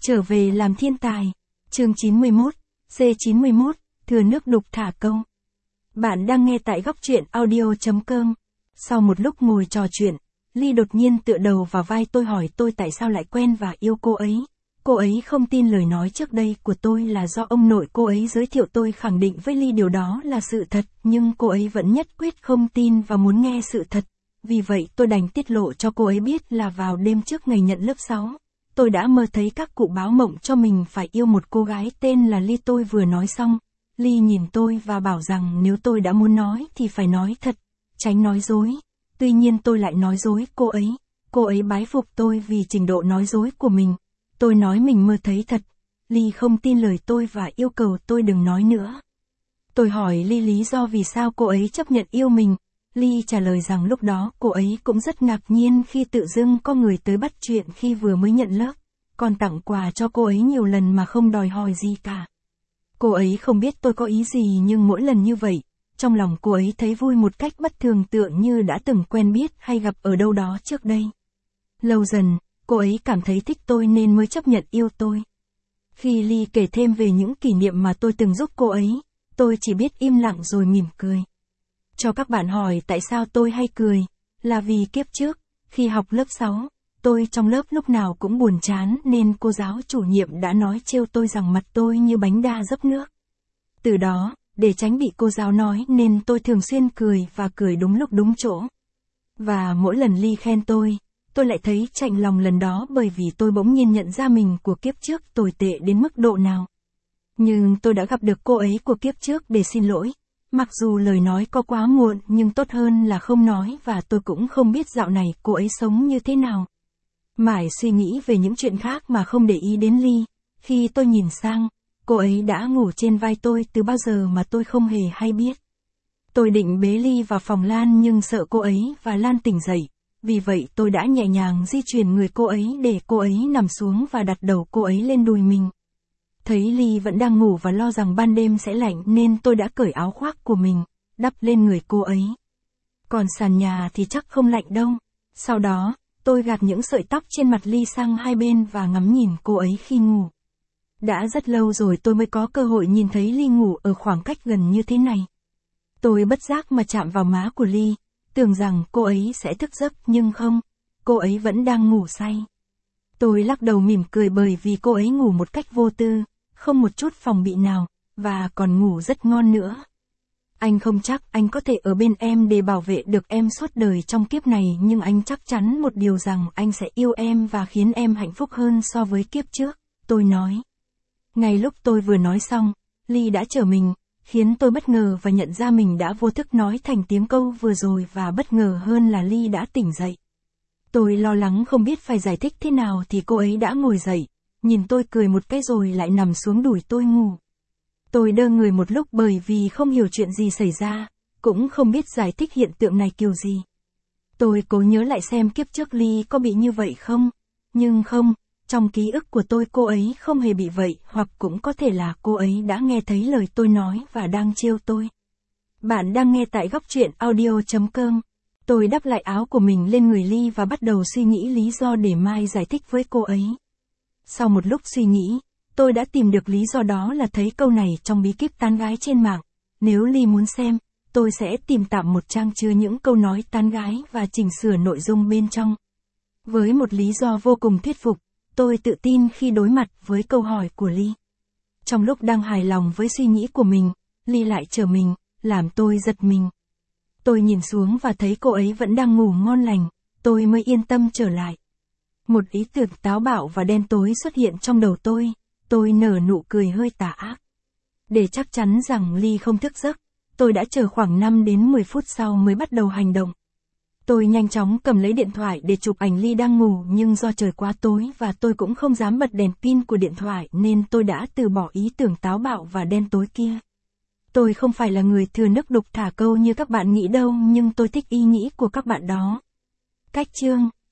Trở về làm thiên tài. Chương 91, C91, thừa nước đục thả câu. Bạn đang nghe tại góc truyện audio.com. Sau một lúc ngồi trò chuyện, Ly đột nhiên tựa đầu vào vai tôi hỏi tôi tại sao lại quen và yêu cô ấy. Cô ấy không tin lời nói trước đây của tôi là do ông nội cô ấy giới thiệu. Tôi khẳng định với Ly điều đó là sự thật, nhưng cô ấy vẫn nhất quyết không tin và muốn nghe sự thật. Vì vậy tôi đành tiết lộ cho cô ấy biết là vào đêm trước ngày nhận lớp 6, tôi đã mơ thấy các cụ báo mộng cho mình phải yêu một cô gái tên là Ly. Tôi vừa nói xong, Ly nhìn tôi và bảo rằng nếu tôi đã muốn nói thì phải nói thật, tránh nói dối. Tuy nhiên tôi lại nói dối cô ấy bái phục tôi vì trình độ nói dối của mình. Tôi nói mình mơ thấy thật. Ly không tin lời tôi và yêu cầu tôi đừng nói nữa. Tôi hỏi Ly lý do vì sao cô ấy chấp nhận yêu mình. Ly trả lời rằng lúc đó cô ấy cũng rất ngạc nhiên khi tự dưng có người tới bắt chuyện khi vừa mới nhận lớp, còn tặng quà cho cô ấy nhiều lần mà không đòi hỏi gì cả. Cô ấy không biết tôi có ý gì nhưng mỗi lần như vậy, trong lòng cô ấy thấy vui một cách bất thường, tựa như đã từng quen biết hay gặp ở đâu đó trước đây. Lâu dần, cô ấy cảm thấy thích tôi nên mới chấp nhận yêu tôi. Khi Ly kể thêm về những kỷ niệm mà tôi từng giúp cô ấy, tôi chỉ biết im lặng rồi mỉm cười. Cho các bạn hỏi tại sao tôi hay cười, là vì kiếp trước, khi học lớp 6, tôi trong lớp lúc nào cũng buồn chán nên cô giáo chủ nhiệm đã nói trêu tôi rằng mặt tôi như bánh đa dốc nước. Từ đó, để tránh bị cô giáo nói nên tôi thường xuyên cười và cười đúng lúc đúng chỗ. Và mỗi lần Ly khen tôi lại thấy chạnh lòng lần đó bởi vì tôi bỗng nhiên nhận ra mình của kiếp trước tồi tệ đến mức độ nào. Nhưng tôi đã gặp được cô ấy của kiếp trước để xin lỗi. Mặc dù lời nói có quá muộn nhưng tốt hơn là không nói, và tôi cũng không biết dạo này cô ấy sống như thế nào. Mãi suy nghĩ về những chuyện khác mà không để ý đến Ly. Khi tôi nhìn sang, cô ấy đã ngủ trên vai tôi từ bao giờ mà tôi không hề hay biết. Tôi định bế Ly vào phòng Lan nhưng sợ cô ấy và Lan tỉnh dậy. Vì vậy tôi đã nhẹ nhàng di chuyển người cô ấy để cô ấy nằm xuống và đặt đầu cô ấy lên đùi mình. Thấy Ly vẫn đang ngủ và lo rằng ban đêm sẽ lạnh nên tôi đã cởi áo khoác của mình, đắp lên người cô ấy. Còn sàn nhà thì chắc không lạnh đâu. Sau đó, tôi gạt những sợi tóc trên mặt Ly sang hai bên và ngắm nhìn cô ấy khi ngủ. Đã rất lâu rồi tôi mới có cơ hội nhìn thấy Ly ngủ ở khoảng cách gần như thế này. Tôi bất giác mà chạm vào má của Ly, tưởng rằng cô ấy sẽ thức giấc nhưng không, cô ấy vẫn đang ngủ say. Tôi lắc đầu mỉm cười bởi vì cô ấy ngủ một cách vô tư, không một chút phòng bị nào, và còn ngủ rất ngon nữa. Anh không chắc anh có thể ở bên em để bảo vệ được em suốt đời trong kiếp này, nhưng anh chắc chắn một điều rằng anh sẽ yêu em và khiến em hạnh phúc hơn so với kiếp trước, tôi nói. Ngay lúc tôi vừa nói xong, Ly đã trở mình, khiến tôi bất ngờ và nhận ra mình đã vô thức nói thành tiếng câu vừa rồi, và bất ngờ hơn là Ly đã tỉnh dậy. Tôi lo lắng không biết phải giải thích thế nào thì cô ấy đã ngồi dậy, nhìn tôi cười một cái rồi lại nằm xuống đùi tôi ngủ. Tôi đơ người một lúc bởi vì không hiểu chuyện gì xảy ra, cũng không biết giải thích hiện tượng này kiểu gì. Tôi cố nhớ lại xem kiếp trước Ly có bị như vậy không, nhưng không, trong ký ức của tôi cô ấy không hề bị vậy, hoặc cũng có thể là cô ấy đã nghe thấy lời tôi nói và đang trêu tôi. Bạn đang nghe tại góc truyện audio.com. Tôi đắp lại áo của mình lên người Ly và bắt đầu suy nghĩ lý do để mai giải thích với cô ấy. Sau một lúc suy nghĩ, tôi đã tìm được lý do, đó là thấy câu này trong bí kíp tán gái trên mạng. Nếu Ly muốn xem, tôi sẽ tìm tạm một trang chứa những câu nói tán gái và chỉnh sửa nội dung bên trong. Với một lý do vô cùng thuyết phục, tôi tự tin khi đối mặt với câu hỏi của Ly. Trong lúc đang hài lòng với suy nghĩ của mình, Ly lại trở mình, làm tôi giật mình. Tôi nhìn xuống và thấy cô ấy vẫn đang ngủ ngon lành, tôi mới yên tâm trở lại. Một ý tưởng táo bạo và đen tối xuất hiện trong đầu tôi nở nụ cười hơi tà ác. Để chắc chắn rằng Ly không thức giấc, tôi đã chờ khoảng 5 đến 10 phút sau mới bắt đầu hành động. Tôi nhanh chóng cầm lấy điện thoại để chụp ảnh Ly đang ngủ, nhưng do trời quá tối và tôi cũng không dám bật đèn pin của điện thoại nên tôi đã từ bỏ ý tưởng táo bạo và đen tối kia. Tôi không phải là người thừa nước đục thả câu như các bạn nghĩ đâu, nhưng tôi thích ý nghĩ của các bạn đó. Cách chương